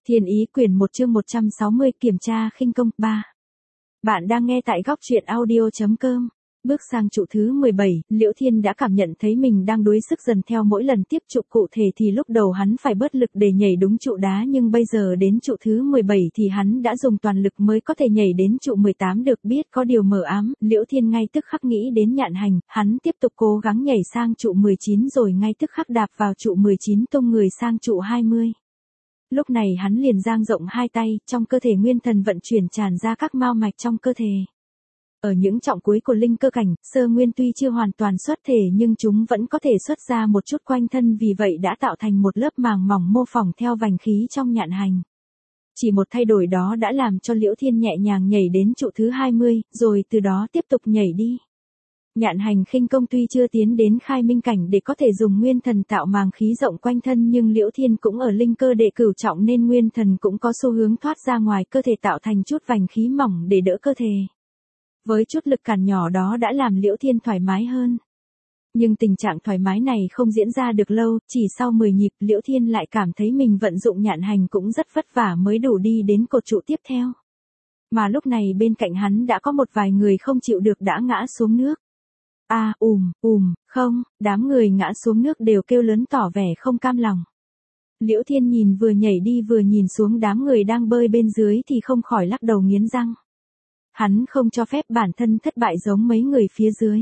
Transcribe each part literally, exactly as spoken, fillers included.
Thiên ý quyển một chương một trăm sáu mươi kiểm tra khinh công ba. Bạn đang nghe tại góc truyện audio chấm com. Bước sang trụ thứ mười bảy, Liễu Thiên đã cảm nhận thấy mình đang đuối sức dần theo mỗi lần tiếp trụ cụ thể thì lúc đầu hắn phải bớt lực để nhảy đúng trụ đá nhưng bây giờ đến trụ thứ mười bảy thì hắn đã dùng toàn lực mới có thể nhảy đến trụ mười tám được. Biết có điều mờ ám, Liễu Thiên ngay tức khắc nghĩ đến Nhạn Hành, hắn tiếp tục cố gắng nhảy sang trụ mười chín rồi ngay tức khắc đạp vào trụ mười chín tung người sang trụ hai mươi. Lúc này hắn liền dang rộng hai tay, trong cơ thể nguyên thần vận chuyển tràn ra các mao mạch trong cơ thể. Ở những trọng cuối của linh cơ cảnh, sơ nguyên tuy chưa hoàn toàn xuất thể nhưng chúng vẫn có thể xuất ra một chút quanh thân, vì vậy đã tạo thành một lớp màng mỏng mô phỏng theo vành khí trong Nhạn Hành. Chỉ một thay đổi đó đã làm cho Liễu Thiên nhẹ nhàng nhảy đến trụ thứ hai mươi, rồi từ đó tiếp tục nhảy đi. Nhạn Hành khinh công tuy chưa tiến đến khai minh cảnh để có thể dùng nguyên thần tạo màng khí rộng quanh thân nhưng Liễu Thiên cũng ở linh cơ đệ cửu trọng nên nguyên thần cũng có xu hướng thoát ra ngoài cơ thể tạo thành chút vành khí mỏng để đỡ cơ thể. Với chút lực cản nhỏ đó đã làm Liễu Thiên thoải mái hơn. Nhưng tình trạng thoải mái này không diễn ra được lâu, chỉ sau mười nhịp Liễu Thiên lại cảm thấy mình vận dụng Nhạn Hành cũng rất vất vả mới đủ đi đến cột trụ tiếp theo. Mà lúc này bên cạnh hắn đã có một vài người không chịu được đã ngã xuống nước. A à, ùm, ùm, không, đám người ngã xuống nước đều kêu lớn tỏ vẻ không cam lòng. Liễu Thiên nhìn vừa nhảy đi vừa nhìn xuống đám người đang bơi bên dưới thì không khỏi lắc đầu nghiến răng. Hắn không cho phép bản thân thất bại giống mấy người phía dưới.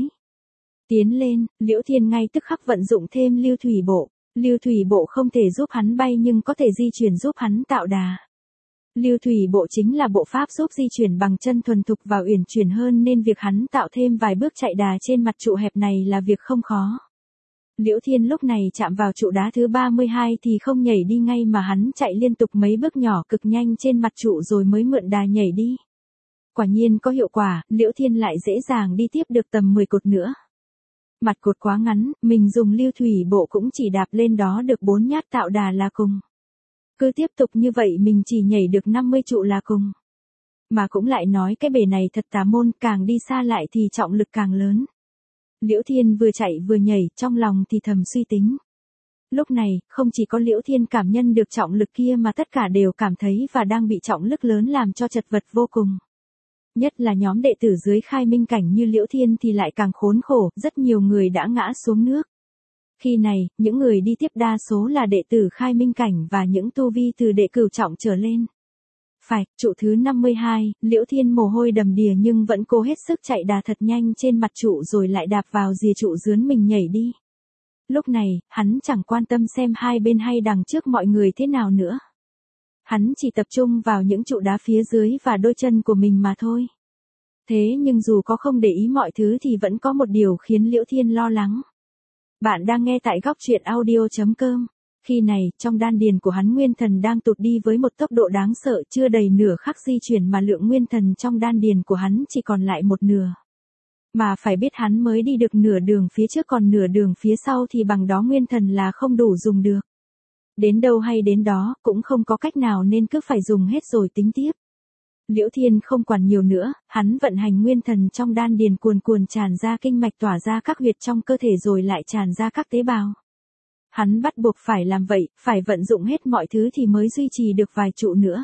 Tiến lên, Liễu Thiên ngay tức khắc vận dụng thêm lưu thủy bộ. Lưu thủy bộ không thể giúp hắn bay nhưng có thể di chuyển giúp hắn tạo đà. Lưu thủy bộ chính là bộ pháp giúp di chuyển bằng chân thuần thục và uyển chuyển hơn nên việc hắn tạo thêm vài bước chạy đà trên mặt trụ hẹp này là việc không khó. Liễu Thiên lúc này chạm vào trụ đá thứ ba mươi hai thì không nhảy đi ngay mà hắn chạy liên tục mấy bước nhỏ cực nhanh trên mặt trụ rồi mới mượn đà nhảy đi. Quả nhiên có hiệu quả, Liễu Thiên lại dễ dàng đi tiếp được tầm mười cột nữa. Mặt cột quá ngắn, mình dùng lưu thủy bộ cũng chỉ đạp lên đó được bốn nhát tạo đà là cùng. Cứ tiếp tục như vậy mình chỉ nhảy được năm mươi trụ là cùng. Mà cũng lại nói cái bể này thật tà môn, càng đi xa lại thì trọng lực càng lớn. Liễu Thiên vừa chạy vừa nhảy, trong lòng thì thầm suy tính. Lúc này, không chỉ có Liễu Thiên cảm nhận được trọng lực kia mà tất cả đều cảm thấy và đang bị trọng lực lớn làm cho chật vật vô cùng. Nhất là nhóm đệ tử dưới khai minh cảnh như Liễu Thiên thì lại càng khốn khổ, rất nhiều người đã ngã xuống nước. Khi này, những người đi tiếp đa số là đệ tử khai minh cảnh và những tu vi từ đệ cửu trọng trở lên. Phải, trụ thứ năm mươi hai, Liễu Thiên mồ hôi đầm đìa nhưng vẫn cố hết sức chạy đà thật nhanh trên mặt trụ rồi lại đạp vào rìa trụ dướn mình nhảy đi. Lúc này, hắn chẳng quan tâm xem hai bên hay đằng trước mọi người thế nào nữa. Hắn chỉ tập trung vào những trụ đá phía dưới và đôi chân của mình mà thôi. Thế nhưng dù có không để ý mọi thứ thì vẫn có một điều khiến Liễu Thiên lo lắng. Bạn đang nghe tại góc truyện audio chấm com. Khi này, trong đan điền của hắn nguyên thần đang tụt đi với một tốc độ đáng sợ, chưa đầy nửa khắc di chuyển mà lượng nguyên thần trong đan điền của hắn chỉ còn lại một nửa. Mà phải biết hắn mới đi được nửa đường phía trước còn nửa đường phía sau thì bằng đó nguyên thần là không đủ dùng được. Đến đâu hay đến đó, cũng không có cách nào nên cứ phải dùng hết rồi tính tiếp. Liễu Thiên không quản nhiều nữa, hắn vận hành nguyên thần trong đan điền cuồn cuồn tràn ra kinh mạch tỏa ra các huyệt trong cơ thể rồi lại tràn ra các tế bào. Hắn bắt buộc phải làm vậy, phải vận dụng hết mọi thứ thì mới duy trì được vài trụ nữa.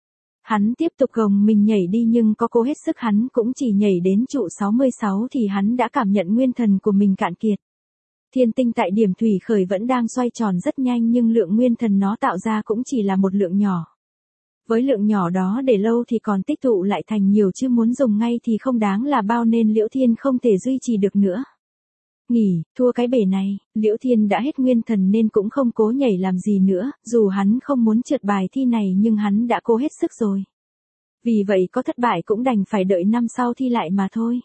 Hắn tiếp tục gồng mình nhảy đi nhưng có cố hết sức hắn cũng chỉ nhảy đến trụ sáu mươi sáu thì hắn đã cảm nhận nguyên thần của mình cạn kiệt. Thiên tinh tại điểm thủy khởi vẫn đang xoay tròn rất nhanh nhưng lượng nguyên thần nó tạo ra cũng chỉ là một lượng nhỏ. Với lượng nhỏ đó để lâu thì còn tích tụ lại thành nhiều chứ muốn dùng ngay thì không đáng là bao nên Liễu Thiên không thể duy trì được nữa. Nghỉ, thua cái bể này, Liễu Thiên đã hết nguyên thần nên cũng không cố nhảy làm gì nữa, dù hắn không muốn trượt bài thi này nhưng hắn đã cố hết sức rồi. Vì vậy có thất bại cũng đành phải đợi năm sau thi lại mà thôi.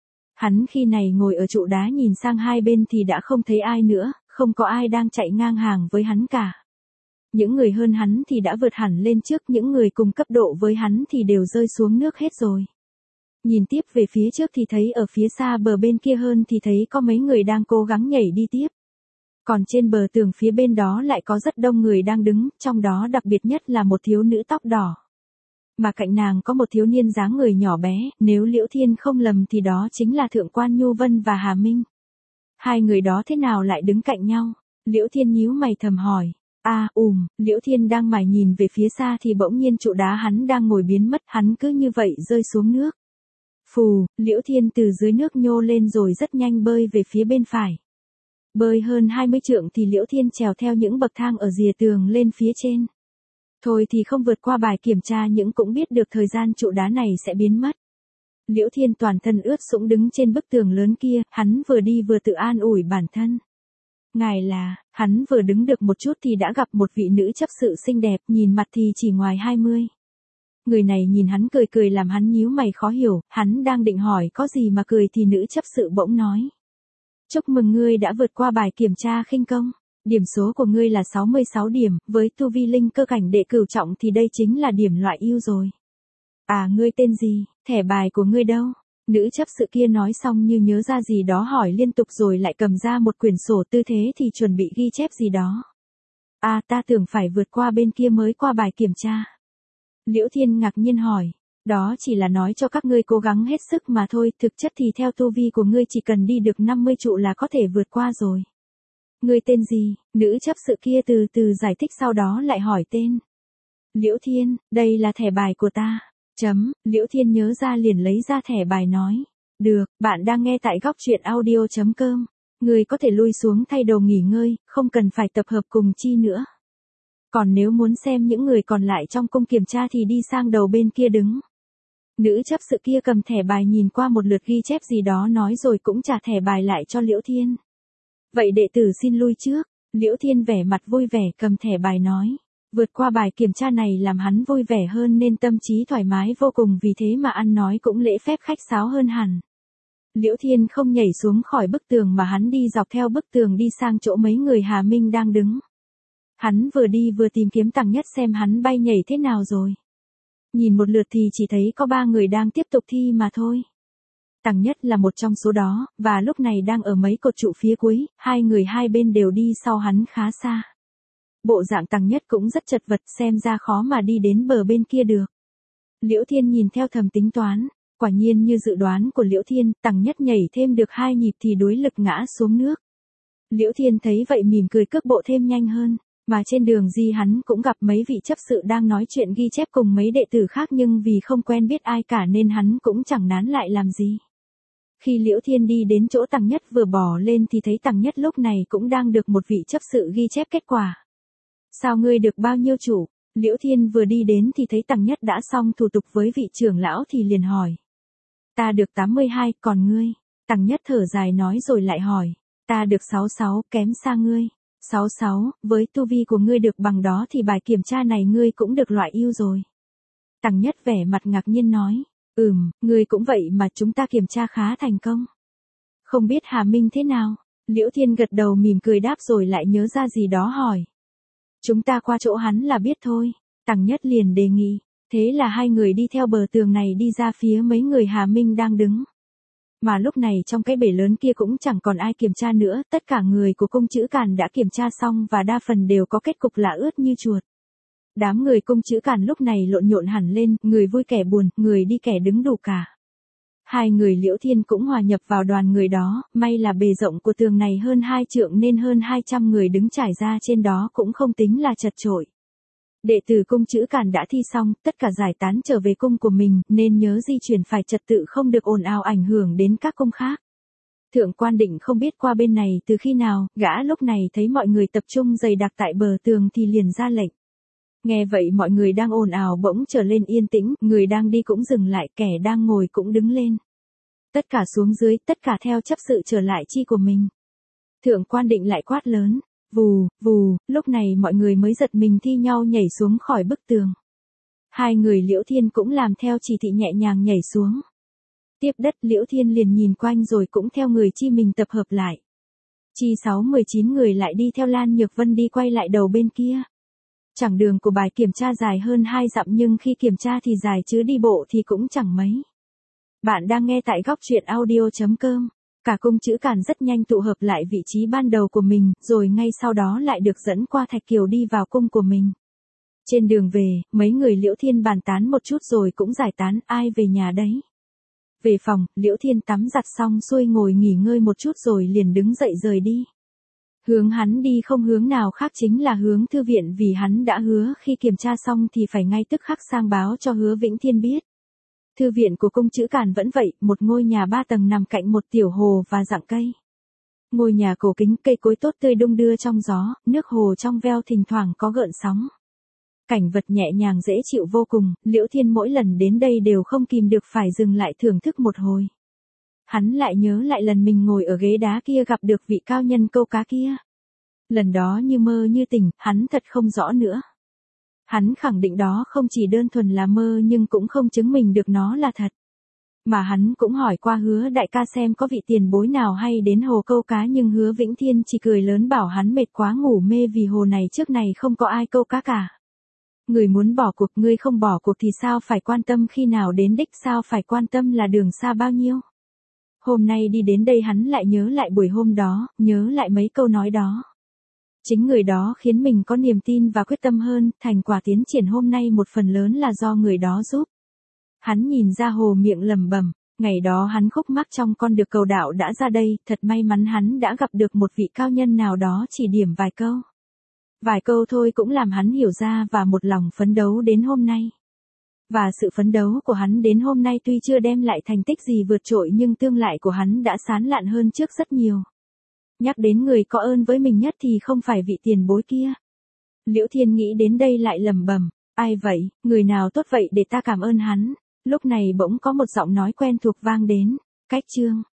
Hắn khi này ngồi ở trụ đá nhìn sang hai bên thì đã không thấy ai nữa, không có ai đang chạy ngang hàng với hắn cả. Những người hơn hắn thì đã vượt hẳn lên trước, những người cùng cấp độ với hắn thì đều rơi xuống nước hết rồi. Nhìn tiếp về phía trước thì thấy ở phía xa bờ bên kia hơn thì thấy có mấy người đang cố gắng nhảy đi tiếp. Còn trên bờ tường phía bên đó lại có rất đông người đang đứng, trong đó đặc biệt nhất là một thiếu nữ tóc đỏ. Mà cạnh nàng có một thiếu niên dáng người nhỏ bé, nếu Liễu Thiên không lầm thì đó chính là Thượng quan Nhu Vân và Hà Minh. Hai người đó thế nào lại đứng cạnh nhau? Liễu Thiên nhíu mày thầm hỏi. A à, ùm, Liễu Thiên đang mải nhìn về phía xa thì bỗng nhiên trụ đá hắn đang ngồi biến mất, hắn cứ như vậy rơi xuống nước. Phù, Liễu Thiên từ dưới nước nhô lên rồi rất nhanh bơi về phía bên phải. Bơi hơn hai mươi trượng thì Liễu Thiên trèo theo những bậc thang ở rìa tường lên phía trên. Thôi thì không vượt qua bài kiểm tra nhưng cũng biết được thời gian trụ đá này sẽ biến mất. Liễu Thiên toàn thân ướt sũng đứng trên bức tường lớn kia, hắn vừa đi vừa tự an ủi bản thân. Ngài là, hắn vừa đứng được một chút thì đã gặp một vị nữ chấp sự xinh đẹp, nhìn mặt thì chỉ ngoài hai mươi. Người này nhìn hắn cười cười làm hắn nhíu mày khó hiểu, hắn đang định hỏi có gì mà cười thì nữ chấp sự bỗng nói. Chúc mừng ngươi đã vượt qua bài kiểm tra khinh công. Điểm số của ngươi là sáu mươi sáu điểm, với tu vi linh cơ cảnh đệ cửu trọng thì đây chính là điểm loại ưu rồi. À ngươi tên gì, thẻ bài của ngươi đâu? Nữ chấp sự kia nói xong như nhớ ra gì đó hỏi liên tục rồi lại cầm ra một quyển sổ tư thế thì chuẩn bị ghi chép gì đó. À ta tưởng phải vượt qua bên kia mới qua bài kiểm tra. Liễu Thiên ngạc nhiên hỏi, đó chỉ là nói cho các ngươi cố gắng hết sức mà thôi, thực chất thì theo tu vi của ngươi chỉ cần đi được năm mươi trụ là có thể vượt qua rồi. Ngươi tên gì? Nữ chấp sự kia từ từ giải thích sau đó lại hỏi tên. Liễu Thiên, đây là thẻ bài của ta. Chấm, Liễu Thiên nhớ ra liền lấy ra thẻ bài nói. Được, bạn đang nghe tại góc truyện audio.com. Ngươi có thể lui xuống thay đồ nghỉ ngơi, không cần phải tập hợp cùng chi nữa. Còn nếu muốn xem những người còn lại trong cung kiểm tra thì đi sang đầu bên kia đứng. Nữ chấp sự kia cầm thẻ bài nhìn qua một lượt ghi chép gì đó nói rồi cũng trả thẻ bài lại cho Liễu Thiên. Vậy đệ tử xin lui trước. Liễu Thiên vẻ mặt vui vẻ cầm thẻ bài nói. Vượt qua bài kiểm tra này làm hắn vui vẻ hơn nên tâm trí thoải mái vô cùng, vì thế mà ăn nói cũng lễ phép khách sáo hơn hẳn. Liễu Thiên không nhảy xuống khỏi bức tường mà hắn đi dọc theo bức tường đi sang chỗ mấy người Hà Minh đang đứng. Hắn vừa đi vừa tìm kiếm Tằng Nhất xem hắn bay nhảy thế nào rồi. Nhìn một lượt thì chỉ thấy có ba người đang tiếp tục thi mà thôi. Tằng Nhất là một trong số đó, và lúc này đang ở mấy cột trụ phía cuối, hai người hai bên đều đi sau hắn khá xa. Bộ dạng Tằng Nhất cũng rất chật vật, xem ra khó mà đi đến bờ bên kia được. Liễu Thiên nhìn theo thầm tính toán, quả nhiên như dự đoán của Liễu Thiên, Tằng Nhất nhảy thêm được hai nhịp thì đuối lực ngã xuống nước. Liễu Thiên thấy vậy mỉm cười cước bộ thêm nhanh hơn, mà trên đường đi hắn cũng gặp mấy vị chấp sự đang nói chuyện ghi chép cùng mấy đệ tử khác nhưng vì không quen biết ai cả nên hắn cũng chẳng nán lại làm gì. Khi Liễu Thiên đi đến chỗ Tằng Nhất vừa bỏ lên thì thấy Tằng Nhất lúc này cũng đang được một vị chấp sự ghi chép kết quả. Sao ngươi được bao nhiêu trụ? Liễu Thiên vừa đi đến thì thấy Tằng Nhất đã xong thủ tục với vị trưởng lão thì liền hỏi. Ta được tám mươi hai, còn ngươi? Tằng Nhất thở dài nói rồi lại hỏi. Ta được sáu mươi sáu, kém xa ngươi. sáu mươi sáu, với tu vi của ngươi được bằng đó thì bài kiểm tra này ngươi cũng được loại ưu rồi. Tằng Nhất vẻ mặt ngạc nhiên nói. Ừm, ngươi cũng vậy mà chúng ta kiểm tra khá thành công. Không biết Hà Minh thế nào? Liễu Thiên gật đầu mỉm cười đáp rồi lại nhớ ra gì đó hỏi. Chúng ta qua chỗ hắn là biết thôi. Tằng Nhất liền đề nghị. Thế là hai người đi theo bờ tường này đi ra phía mấy người Hà Minh đang đứng. Mà lúc này trong cái bể lớn kia cũng chẳng còn ai kiểm tra nữa, tất cả người của cung Trữ Càn đã kiểm tra xong và đa phần đều có kết cục là ướt như chuột. Đám người cung Trữ Càn lúc này lộn nhộn hẳn lên, người vui kẻ buồn, người đi kẻ đứng đủ cả. Hai người Liễu Thiên cũng hòa nhập vào đoàn người đó, may là bề rộng của tường này hơn hai trượng nên hơn hai trăm người đứng trải ra trên đó cũng không tính là chật chội. Đệ tử cung Trữ Càn đã thi xong, tất cả giải tán trở về cung của mình, nên nhớ di chuyển phải trật tự không được ồn ào ảnh hưởng đến các cung khác. Thượng Quan Định không biết qua bên này từ khi nào, gã lúc này thấy mọi người tập trung dày đặc tại bờ tường thì liền ra lệnh. Nghe vậy mọi người đang ồn ào bỗng trở lên yên tĩnh, người đang đi cũng dừng lại, kẻ đang ngồi cũng đứng lên. Tất cả xuống dưới, tất cả theo chấp sự trở lại chi của mình. Thượng Quan Định lại quát lớn. Vù, vù, lúc này mọi người mới giật mình thi nhau nhảy xuống khỏi bức tường. Hai người Liễu Thiên cũng làm theo chỉ thị nhẹ nhàng nhảy xuống. Tiếp đất Liễu Thiên liền nhìn quanh rồi cũng theo người chi mình tập hợp lại. Chi sáu mười chín người lại đi theo Lan Nhược Vân đi quay lại đầu bên kia. Chặng đường của bài kiểm tra dài hơn hai dặm nhưng khi kiểm tra thì dài chứ đi bộ thì cũng chẳng mấy. Bạn đang nghe tại góc truyện audio.com. Cả cung Trữ Càn rất nhanh tụ hợp lại vị trí ban đầu của mình, rồi ngay sau đó lại được dẫn qua Thạch Kiều đi vào cung của mình. Trên đường về, mấy người Liễu Thiên bàn tán một chút rồi cũng giải tán, ai về nhà đấy. Về phòng, Liễu Thiên tắm giặt xong xuôi ngồi nghỉ ngơi một chút rồi liền đứng dậy rời đi. Hướng hắn đi không hướng nào khác chính là hướng thư viện vì hắn đã hứa khi kiểm tra xong thì phải ngay tức khắc sang báo cho Hứa Vĩnh Thiên biết. Thư viện của cung Trữ Càn vẫn vậy, một ngôi nhà ba tầng nằm cạnh một tiểu hồ và rặng cây. Ngôi nhà cổ kính, cây cối tốt tươi đung đưa trong gió, nước hồ trong veo thỉnh thoảng có gợn sóng. Cảnh vật nhẹ nhàng dễ chịu vô cùng, Liễu Thiên mỗi lần đến đây đều không kìm được phải dừng lại thưởng thức một hồi. Hắn lại nhớ lại lần mình ngồi ở ghế đá kia gặp được vị cao nhân câu cá kia. Lần đó như mơ như tỉnh, hắn thật không rõ nữa. Hắn khẳng định đó không chỉ đơn thuần là mơ nhưng cũng không chứng minh được nó là thật. Mà hắn cũng hỏi qua Hứa đại ca xem có vị tiền bối nào hay đến hồ câu cá nhưng Hứa Vĩnh Thiên chỉ cười lớn bảo hắn mệt quá ngủ mê vì hồ này trước này không có ai câu cá cả. Người muốn bỏ cuộc, ngươi không bỏ cuộc thì sao phải quan tâm khi nào đến đích, sao phải quan tâm là đường xa bao nhiêu. Hôm nay đi đến đây hắn lại nhớ lại buổi hôm đó, nhớ lại mấy câu nói đó. Chính người đó khiến mình có niềm tin và quyết tâm hơn, thành quả tiến triển hôm nay một phần lớn là do người đó giúp. Hắn nhìn ra hồ miệng lẩm bẩm, ngày đó hắn khúc mắc trong con đường cầu đạo đã ra đây, thật may mắn hắn đã gặp được một vị cao nhân nào đó chỉ điểm vài câu. Vài câu thôi cũng làm hắn hiểu ra và một lòng phấn đấu đến hôm nay. Và sự phấn đấu của hắn đến hôm nay tuy chưa đem lại thành tích gì vượt trội nhưng tương lai của hắn đã sáng lạn hơn trước rất nhiều. Nhắc đến người có ơn với mình nhất thì không phải vị tiền bối kia. Liễu Thiên nghĩ đến đây lại lẩm bẩm, ai vậy, người nào tốt vậy để ta cảm ơn hắn. Lúc này bỗng có một giọng nói quen thuộc vang đến, Cách Trương.